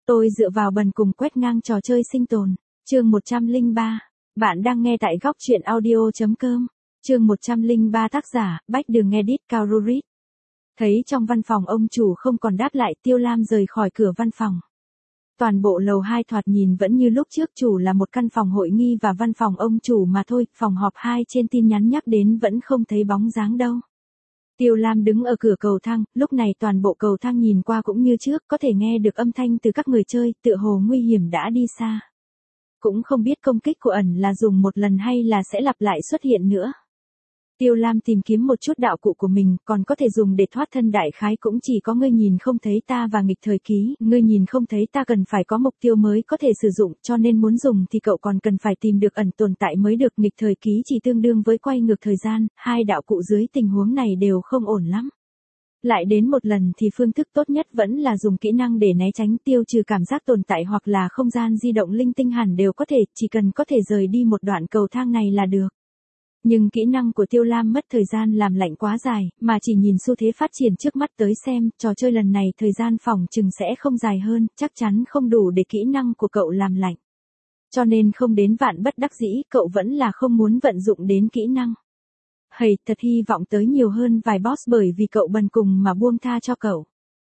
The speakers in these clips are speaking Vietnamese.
Tôi dựa vào bần cùng quét ngang trò chơi sinh tồn. Chương 103. Bạn đang nghe tại góc truyện audio.com. Chương 103 tác giả, Bách Đường Edit Cao Rurit. Thấy trong văn phòng ông chủ không còn đáp lại, Tiêu Lam rời khỏi cửa văn phòng. Toàn bộ lầu 2 thoạt nhìn vẫn như lúc trước, chủ là một căn phòng hội nghi và văn phòng ông chủ mà thôi, phòng họp 2 trên tin nhắn nhắc đến vẫn không thấy bóng dáng đâu. Tiêu Lam đứng ở cửa cầu thang, lúc này toàn bộ cầu thang nhìn qua cũng như trước, có thể nghe được âm thanh từ các người chơi, tựa hồ nguy hiểm đã đi xa. Cũng không biết công kích của ẩn là dùng một lần hay là sẽ lặp lại xuất hiện nữa. Tiêu Lam tìm kiếm một chút đạo cụ của mình, còn có thể dùng để thoát thân, đại khái cũng chỉ có ngươi nhìn không thấy ta và nghịch thời ký. Ngươi nhìn không thấy ta cần phải có mục tiêu mới có thể sử dụng, cho nên muốn dùng thì cậu còn cần phải tìm được ẩn tồn tại mới được. Nghịch thời ký chỉ tương đương với quay ngược thời gian, hai đạo cụ dưới tình huống này đều không ổn lắm. Lại đến một lần thì phương thức tốt nhất vẫn là dùng kỹ năng để né tránh, tiêu trừ cảm giác tồn tại hoặc là không gian di động linh tinh hẳn đều có thể, chỉ cần có thể rời đi một đoạn cầu thang này là được. Nhưng kỹ năng của Tiêu Lam mất thời gian làm lạnh quá dài, mà chỉ nhìn xu thế phát triển trước mắt tới xem, trò chơi lần này thời gian phòng chừng sẽ không dài hơn, chắc chắn không đủ để kỹ năng của cậu làm lạnh. Cho nên không đến vạn bất đắc dĩ, cậu vẫn là không muốn vận dụng đến kỹ năng. Hầy, thật hy vọng tới nhiều hơn vài boss bởi vì cậu bần cùng mà buông tha cho cậu.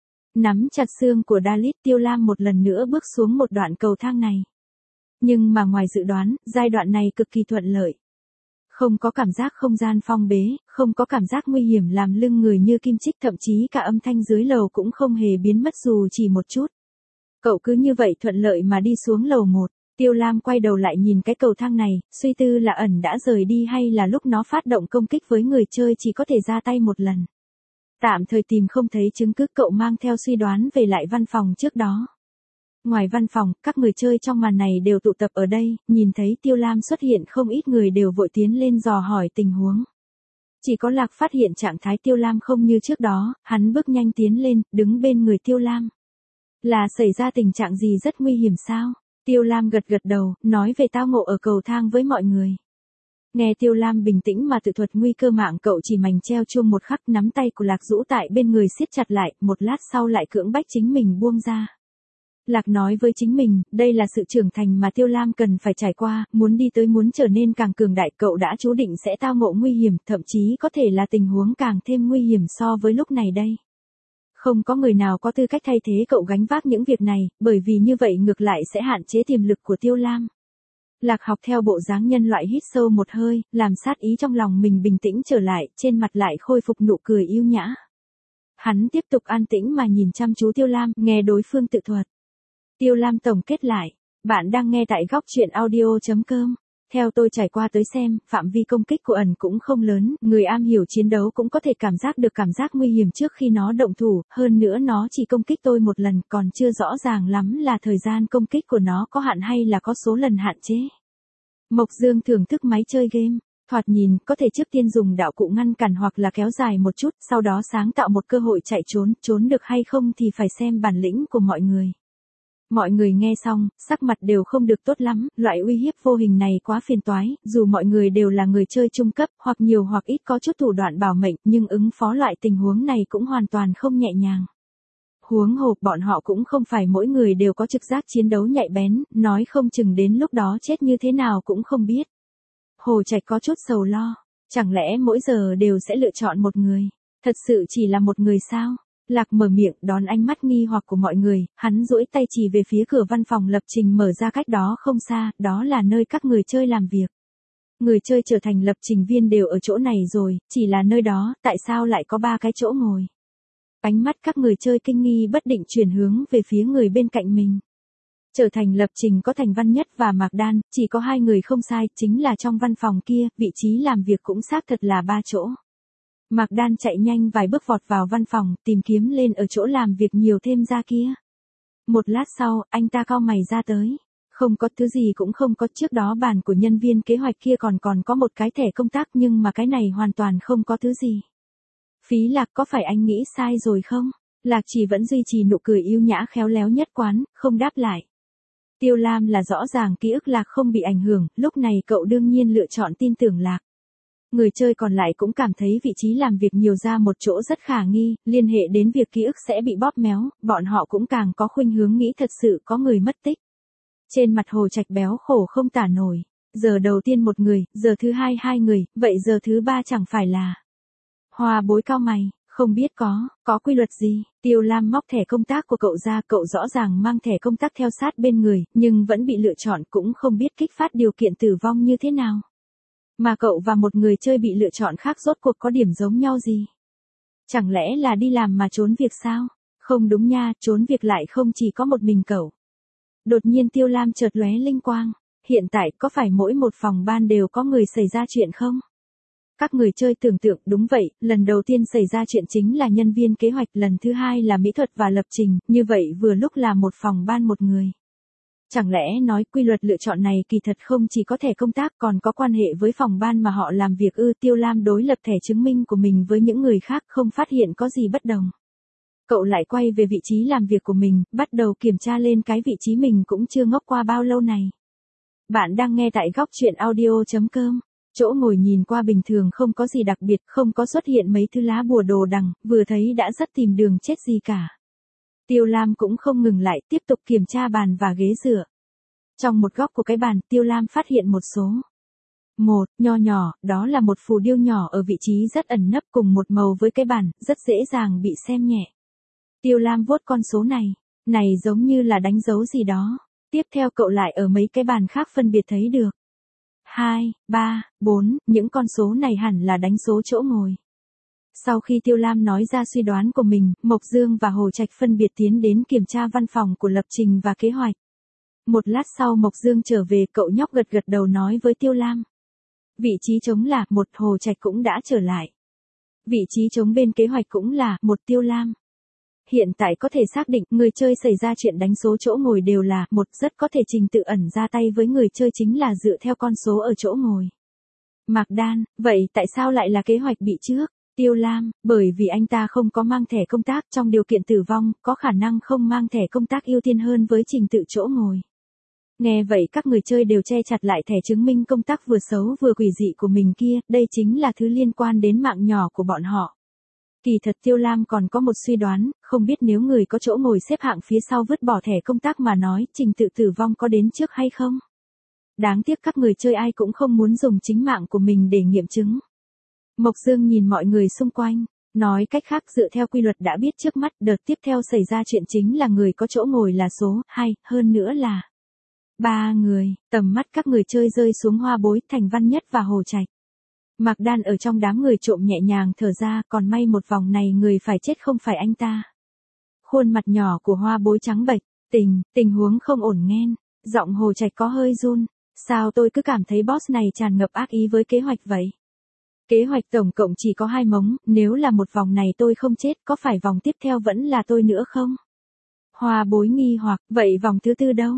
Nắm chặt xương của Dalit, Tiêu Lam một lần nữa bước xuống một đoạn cầu thang này. Nhưng mà ngoài dự đoán, giai đoạn này cực kỳ thuận lợi. Không có cảm giác không gian phong bế, không có cảm giác nguy hiểm làm lưng người như kim chích, thậm chí cả âm thanh dưới lầu cũng không hề biến mất dù chỉ một chút. Cậu cứ như vậy thuận lợi mà đi xuống lầu 1. Tiêu Lam quay đầu lại nhìn cái cầu thang này, suy tư là ẩn đã rời đi hay là lúc nó phát động công kích với người chơi chỉ có thể ra tay một lần. Tạm thời tìm không thấy chứng cứ, cậu mang theo suy đoán về lại văn phòng trước đó. Ngoài văn phòng, các người chơi trong màn này đều tụ tập ở đây, nhìn thấy Tiêu Lam xuất hiện không ít người đều vội tiến lên dò hỏi tình huống. Chỉ có Lạc phát hiện trạng thái Tiêu Lam không như trước đó, hắn bước nhanh tiến lên, đứng bên người Tiêu Lam. Là xảy ra tình trạng gì rất nguy hiểm sao? Tiêu Lam gật gật đầu, nói về tao ngộ ở cầu thang với mọi người. Nghe Tiêu Lam bình tĩnh mà tự thuật nguy cơ mạng, cậu chỉ mảnh treo chuông một khắc, nắm tay của Lạc rũ tại bên người siết chặt lại, một lát sau lại cưỡng bách chính mình buông ra. Lạc nói với chính mình, đây là sự trưởng thành mà Tiêu Lam cần phải trải qua, muốn đi tới, muốn trở nên càng cường đại, cậu đã chú định sẽ tao ngộ nguy hiểm, thậm chí có thể là tình huống càng thêm nguy hiểm so với lúc này đây. Không có người nào có tư cách thay thế cậu gánh vác những việc này, bởi vì như vậy ngược lại sẽ hạn chế tiềm lực của Tiêu Lam. Lạc học theo bộ dáng nhân loại hít sâu một hơi, làm sát ý trong lòng mình bình tĩnh trở lại, trên mặt lại khôi phục nụ cười yêu nhã. Hắn tiếp tục an tĩnh mà nhìn chăm chú Tiêu Lam, nghe đối phương tự thuật. Tiêu Lam tổng kết lại, bạn đang nghe tại góc truyện audio.com. Theo tôi trải qua tới xem, phạm vi công kích của ẩn cũng không lớn, người am hiểu chiến đấu cũng có thể cảm giác được cảm giác nguy hiểm trước khi nó động thủ, hơn nữa nó chỉ công kích tôi một lần, còn chưa rõ ràng lắm là thời gian công kích của nó có hạn hay là có số lần hạn chế. Mộc Dương thưởng thức máy chơi game, thoạt nhìn có thể trước tiên dùng đạo cụ ngăn cản hoặc là kéo dài một chút, sau đó sáng tạo một cơ hội chạy trốn được hay không thì phải xem bản lĩnh của mọi người. Mọi người nghe xong, sắc mặt đều không được tốt lắm, loại uy hiếp vô hình này quá phiền toái, dù mọi người đều là người chơi trung cấp, hoặc nhiều hoặc ít có chút thủ đoạn bảo mệnh, nhưng ứng phó loại tình huống này cũng hoàn toàn không nhẹ nhàng. Huống hồ, bọn họ cũng không phải mỗi người đều có trực giác chiến đấu nhạy bén, nói không chừng đến lúc đó chết như thế nào cũng không biết. Hồ Trạch có chút sầu lo, chẳng lẽ mỗi giờ đều sẽ lựa chọn một người, thật sự chỉ là một người sao? Lạc mở miệng đón ánh mắt nghi hoặc của mọi người, hắn duỗi tay chỉ về phía cửa văn phòng lập trình mở ra cách đó không xa, đó là nơi các người chơi làm việc. Người chơi trở thành lập trình viên đều ở chỗ này rồi, chỉ là nơi đó, tại sao lại có 3 cái chỗ ngồi? Ánh mắt các người chơi kinh nghi bất định chuyển hướng về phía người bên cạnh mình. Trở thành lập trình có Thành Văn Nhất và Mạc Đan, chỉ có 2 người không sai, chính là trong văn phòng kia, vị trí làm việc cũng xác thật là 3 chỗ. Mạc Đan chạy nhanh vài bước vọt vào văn phòng, tìm kiếm lên ở chỗ làm việc nhiều thêm ra kia. Một lát sau, anh ta cau mày ra tới. Không có thứ gì cũng không có, trước đó bàn của nhân viên kế hoạch kia còn có một cái thẻ công tác nhưng mà cái này hoàn toàn không có thứ gì. Phí Lạc, có phải anh nghĩ sai rồi không? Lạc chỉ vẫn duy trì nụ cười yêu nhã khéo léo nhất quán, không đáp lại. Tiêu Lam là rõ ràng ký ức Lạc không bị ảnh hưởng, lúc này cậu đương nhiên lựa chọn tin tưởng Lạc. Người chơi còn lại cũng cảm thấy vị trí làm việc nhiều ra một chỗ rất khả nghi, liên hệ đến việc ký ức sẽ bị bóp méo, bọn họ cũng càng có khuynh hướng nghĩ thật sự có người mất tích. Trên mặt Hồ Trạch béo khổ không tả nổi. Giờ đầu tiên một người, giờ thứ hai hai người, vậy giờ thứ ba chẳng phải là. Hoa Bối cau mày, không biết có quy luật gì. Tiêu Lam móc thẻ công tác của cậu ra, cậu rõ ràng mang thẻ công tác theo sát bên người, nhưng vẫn bị lựa chọn, cũng không biết kích phát điều kiện tử vong như thế nào. Mà cậu và một người chơi bị lựa chọn khác rốt cuộc có điểm giống nhau gì? Chẳng lẽ là đi làm mà trốn việc sao? Không đúng nha, trốn việc lại không chỉ có một mình cậu. Đột nhiên Tiêu Lam chợt lóe linh quang. Hiện tại có phải mỗi một phòng ban đều có người xảy ra chuyện không? Các người chơi tưởng tượng đúng vậy, lần đầu tiên xảy ra chuyện chính là nhân viên kế hoạch, lần thứ hai là mỹ thuật và lập trình, như vậy vừa lúc là một phòng ban một người. Chẳng lẽ nói quy luật lựa chọn này kỳ thật không chỉ có thẻ công tác còn có quan hệ với phòng ban mà họ làm việc ư? Tiêu Lam đối lập thẻ chứng minh của mình với những người khác không phát hiện có gì bất đồng. Cậu lại quay về vị trí làm việc của mình, bắt đầu kiểm tra lên cái vị trí mình cũng chưa ngốc qua bao lâu này. Bạn đang nghe tại góc truyện audio.com. Chỗ ngồi nhìn qua bình thường không có gì đặc biệt, không có xuất hiện mấy thứ lá bùa đồ đằng, vừa thấy đã rất tìm đường chết gì cả. Tiêu Lam cũng không ngừng lại, tiếp tục kiểm tra bàn và ghế dựa. Trong một góc của cái bàn, Tiêu Lam phát hiện một số. Một, nho nhỏ, đó là một phù điêu nhỏ ở vị trí rất ẩn nấp cùng một màu với cái bàn, rất dễ dàng bị xem nhẹ. Tiêu Lam vuốt con số này giống như là đánh dấu gì đó. Tiếp theo cậu lại ở mấy cái bàn khác phân biệt thấy được. 2, 3, 4, những con số này hẳn là đánh số chỗ ngồi. Sau khi Tiêu Lam nói ra suy đoán của mình, Mộc Dương và Hồ Trạch phân biệt tiến đến kiểm tra văn phòng của lập trình và kế hoạch. Một lát sau Mộc Dương trở về, cậu nhóc gật gật đầu nói với Tiêu Lam. Vị trí trống là một, Hồ Trạch cũng đã trở lại. Vị trí trống bên kế hoạch cũng là một, Tiêu Lam. Hiện tại có thể xác định người chơi xảy ra chuyện đánh số chỗ ngồi đều là một, rất có thể trình tự ẩn ra tay với người chơi chính là dựa theo con số ở chỗ ngồi. Mạc Đan, vậy tại sao lại là kế hoạch bị trước? Tiêu Lam, bởi vì anh ta không có mang thẻ công tác, trong điều kiện tử vong, có khả năng không mang thẻ công tác ưu tiên hơn với trình tự chỗ ngồi. Nghe vậy các người chơi đều che chặt lại thẻ chứng minh công tác vừa xấu vừa quỷ dị của mình kia, đây chính là thứ liên quan đến mạng nhỏ của bọn họ. Kỳ thật Tiêu Lam còn có một suy đoán, không biết nếu người có chỗ ngồi xếp hạng phía sau vứt bỏ thẻ công tác mà nói, trình tự tử vong có đến trước hay không? Đáng tiếc các người chơi ai cũng không muốn dùng chính mạng của mình để nghiệm chứng. Mộc Dương nhìn mọi người xung quanh, nói cách khác dựa theo quy luật đã biết trước mắt, đợt tiếp theo xảy ra chuyện chính là người có chỗ ngồi là số 2, hơn nữa là 3 người. Tầm mắt các người chơi rơi xuống Hoa Bối, Thành Văn Nhất và Hồ Trạch. Mạc Đan ở trong đám người trộm nhẹ nhàng thở ra, còn may một vòng này người phải chết không phải anh ta. Khuôn mặt nhỏ của Hoa Bối trắng bệch, tình huống không ổn nghênh, giọng Hồ Trạch có hơi run. Sao tôi cứ cảm thấy boss này tràn ngập ác ý với kế hoạch vậy? Kế hoạch tổng cộng chỉ có 2 mống, nếu là một vòng này tôi không chết, có phải vòng tiếp theo vẫn là tôi nữa không? Hoa Bối nghi hoặc, vậy vòng thứ tư đâu?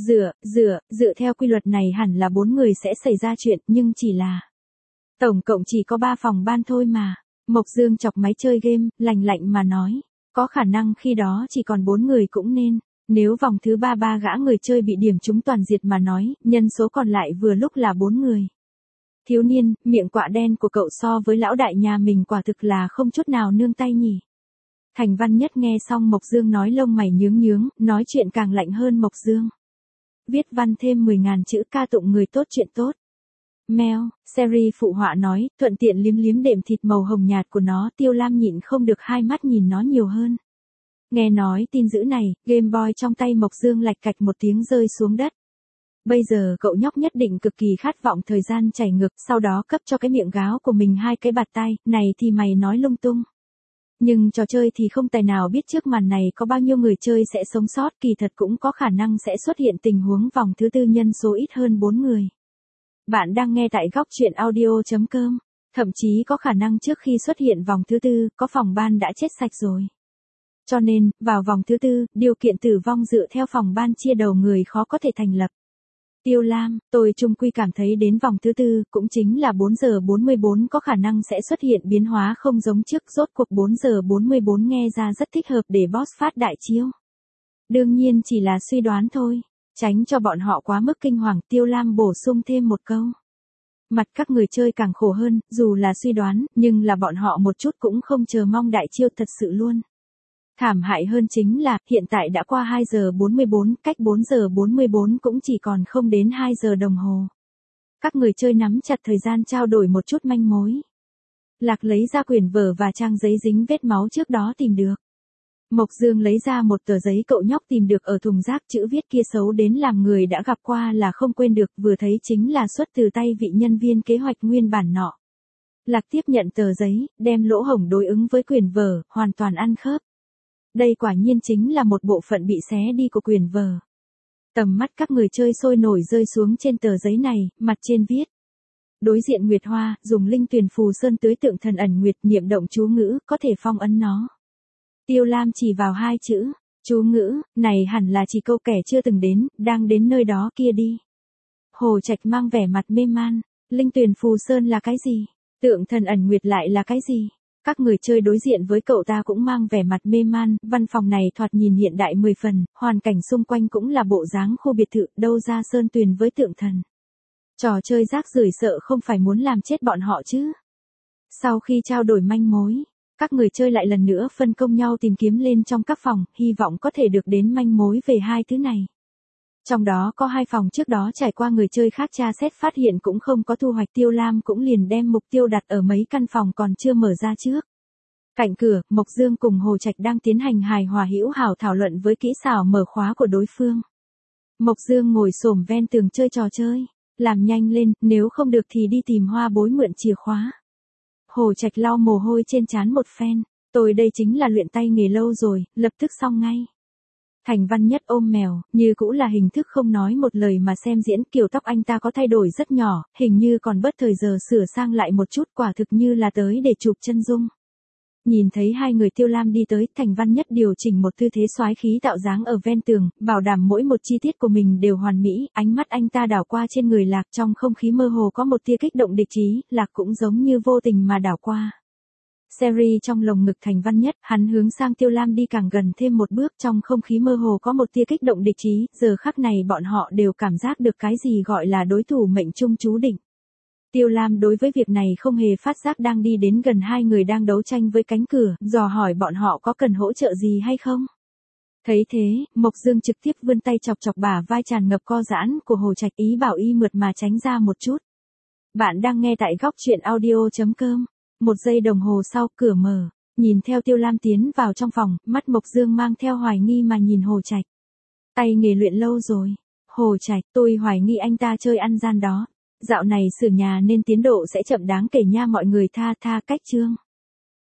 Dựa theo quy luật này hẳn là 4 người sẽ xảy ra chuyện, nhưng chỉ là tổng cộng chỉ có 3 phòng ban thôi mà. Mộc Dương chọc máy chơi game, lạnh lạnh mà nói. Có khả năng khi đó chỉ còn 4 người cũng nên. Nếu vòng thứ 3 gã người chơi bị điểm trúng toàn diệt mà nói, nhân số còn lại vừa lúc là 4 người. Thiếu niên, miệng quạ đen của cậu so với lão đại nhà mình quả thực là không chút nào nương tay nhỉ. Thành Văn Nhất nghe xong Mộc Dương nói lông mày nhướng, nói chuyện càng lạnh hơn Mộc Dương. Viết văn thêm 10.000 chữ ca tụng người tốt chuyện tốt. Mèo, Seri phụ họa nói, thuận tiện liếm đệm thịt màu hồng nhạt của nó. Tiêu Lam nhịn không được hai mắt nhìn nó nhiều hơn. Nghe nói tin dữ này, Game Boy trong tay Mộc Dương lạch cạch một tiếng rơi xuống đất. Bây giờ cậu nhóc nhất định cực kỳ khát vọng thời gian chảy ngược, sau đó cấp cho cái miệng gáo của mình 2 cái bạt tay, này thì mày nói lung tung. Nhưng trò chơi thì không tài nào biết trước màn này có bao nhiêu người chơi sẽ sống sót, kỳ thật cũng có khả năng sẽ xuất hiện tình huống vòng thứ tư nhân số ít hơn 4 người. Bạn đang nghe tại góc truyện audio.com, thậm chí có khả năng trước khi xuất hiện vòng thứ tư, có phòng ban đã chết sạch rồi. Cho nên, vào vòng thứ tư, điều kiện tử vong dựa theo phòng ban chia đầu người khó có thể thành lập. Tiêu Lam, tôi chung quy cảm thấy đến vòng thứ tư, cũng chính là 4 giờ 44 có khả năng sẽ xuất hiện biến hóa không giống trước, rốt cuộc 4 giờ 44 nghe ra rất thích hợp để boss phát đại chiêu. Đương nhiên chỉ là suy đoán thôi, tránh cho bọn họ quá mức kinh hoàng, Tiêu Lam bổ sung thêm một câu. Mặt các người chơi càng khổ hơn, dù là suy đoán, nhưng là bọn họ một chút cũng không chờ mong đại chiêu thật sự luôn. Thảm hại hơn chính là, hiện tại đã qua 2 giờ 44, cách 4 giờ 44 cũng chỉ còn không đến 2 giờ đồng hồ. Các người chơi nắm chặt thời gian trao đổi một chút manh mối. Lạc lấy ra quyển vở và trang giấy dính vết máu trước đó tìm được. Mộc Dương lấy ra một tờ giấy cậu nhóc tìm được ở thùng rác, chữ viết kia xấu đến làm người đã gặp qua là không quên được, vừa thấy chính là xuất từ tay vị nhân viên kế hoạch nguyên bản nọ. Lạc tiếp nhận tờ giấy, đem lỗ hổng đối ứng với quyển vở, hoàn toàn ăn khớp. Đây quả nhiên chính là một bộ phận bị xé đi của quyển vở. Tầm mắt các người chơi sôi nổi rơi xuống trên tờ giấy này, mặt trên viết. Đối diện Nguyệt Hoa, dùng linh tuyền phù sơn tưới tượng thần ẩn nguyệt, niệm động chú ngữ, có thể phong ấn nó. Tiêu Lam chỉ vào 2 chữ, chú ngữ, này hẳn là chỉ câu kẻ chưa từng đến, đang đến nơi đó kia đi. Hồ Trạch mang vẻ mặt mê man, linh tuyền phù sơn là cái gì? Tượng thần ẩn nguyệt lại là cái gì? Các người chơi đối diện với cậu ta cũng mang vẻ mặt mê man, văn phòng này thoạt nhìn hiện đại 10 phần, hoàn cảnh xung quanh cũng là bộ dáng khu biệt thự, đâu ra sơn tuyền với tượng thần. Trò chơi rác rưởi sợ không phải muốn làm chết bọn họ chứ. Sau khi trao đổi manh mối, các người chơi lại lần nữa phân công nhau tìm kiếm lên trong các phòng, hy vọng có thể được đến manh mối về 2 thứ này. Trong đó có 2 phòng trước đó trải qua người chơi khác tra xét phát hiện cũng không có thu hoạch, Tiêu Lam cũng liền đem mục tiêu đặt ở mấy căn phòng còn chưa mở ra trước. Cạnh cửa, Mộc Dương cùng Hồ Trạch đang tiến hành hài hòa hữu hảo thảo luận với kỹ xảo mở khóa của đối phương. Mộc Dương ngồi xổm ven tường chơi trò chơi, làm nhanh lên, nếu không được thì đi tìm Hoa Bối mượn chìa khóa. Hồ Trạch lau mồ hôi trên trán một phen, tôi đây chính là luyện tay nghề lâu rồi, lập tức xong ngay. Thành Văn Nhất ôm mèo, như cũ là hình thức không nói một lời mà xem diễn, kiểu tóc anh ta có thay đổi rất nhỏ, hình như còn bớt thời giờ sửa sang lại một chút, quả thực như là tới để chụp chân dung. Nhìn thấy 2 người Tiêu Lam đi tới, Thành Văn Nhất điều chỉnh một tư thế soái khí tạo dáng ở ven tường, bảo đảm mỗi một chi tiết của mình đều hoàn mỹ, ánh mắt anh ta đảo qua trên người Lạc, trong không khí mơ hồ có một tia kích động địch ý, Lạc cũng giống như vô tình mà đảo qua. Seri trong lồng ngực Thành Văn Nhất, hắn hướng sang Tiêu Lam đi càng gần thêm một bước, trong không khí mơ hồ có một tia kích động địch ý, giờ khắc này bọn họ đều cảm giác được cái gì gọi là đối thủ mệnh trung chú định. Tiêu Lam đối với việc này không hề phát giác, đang đi đến gần 2 người đang đấu tranh với cánh cửa, dò hỏi bọn họ có cần hỗ trợ gì hay không. Thấy thế, Mộc Dương trực tiếp vươn tay chọc chọc bả vai tràn ngập co giãn của Hồ Trạch, ý bảo y mượt mà tránh ra một chút. Bạn đang nghe tại góc truyện audio.com. 1 giây đồng hồ sau, cửa mở, nhìn theo Tiêu Lam tiến vào trong phòng, mắt Mộc Dương mang theo hoài nghi mà nhìn Hồ Trạch. Tay nghề luyện lâu rồi. Hồ Trạch, tôi hoài nghi anh ta chơi ăn gian đó. Dạo này sửa nhà nên tiến độ sẽ chậm đáng kể nha, mọi người tha cách chương.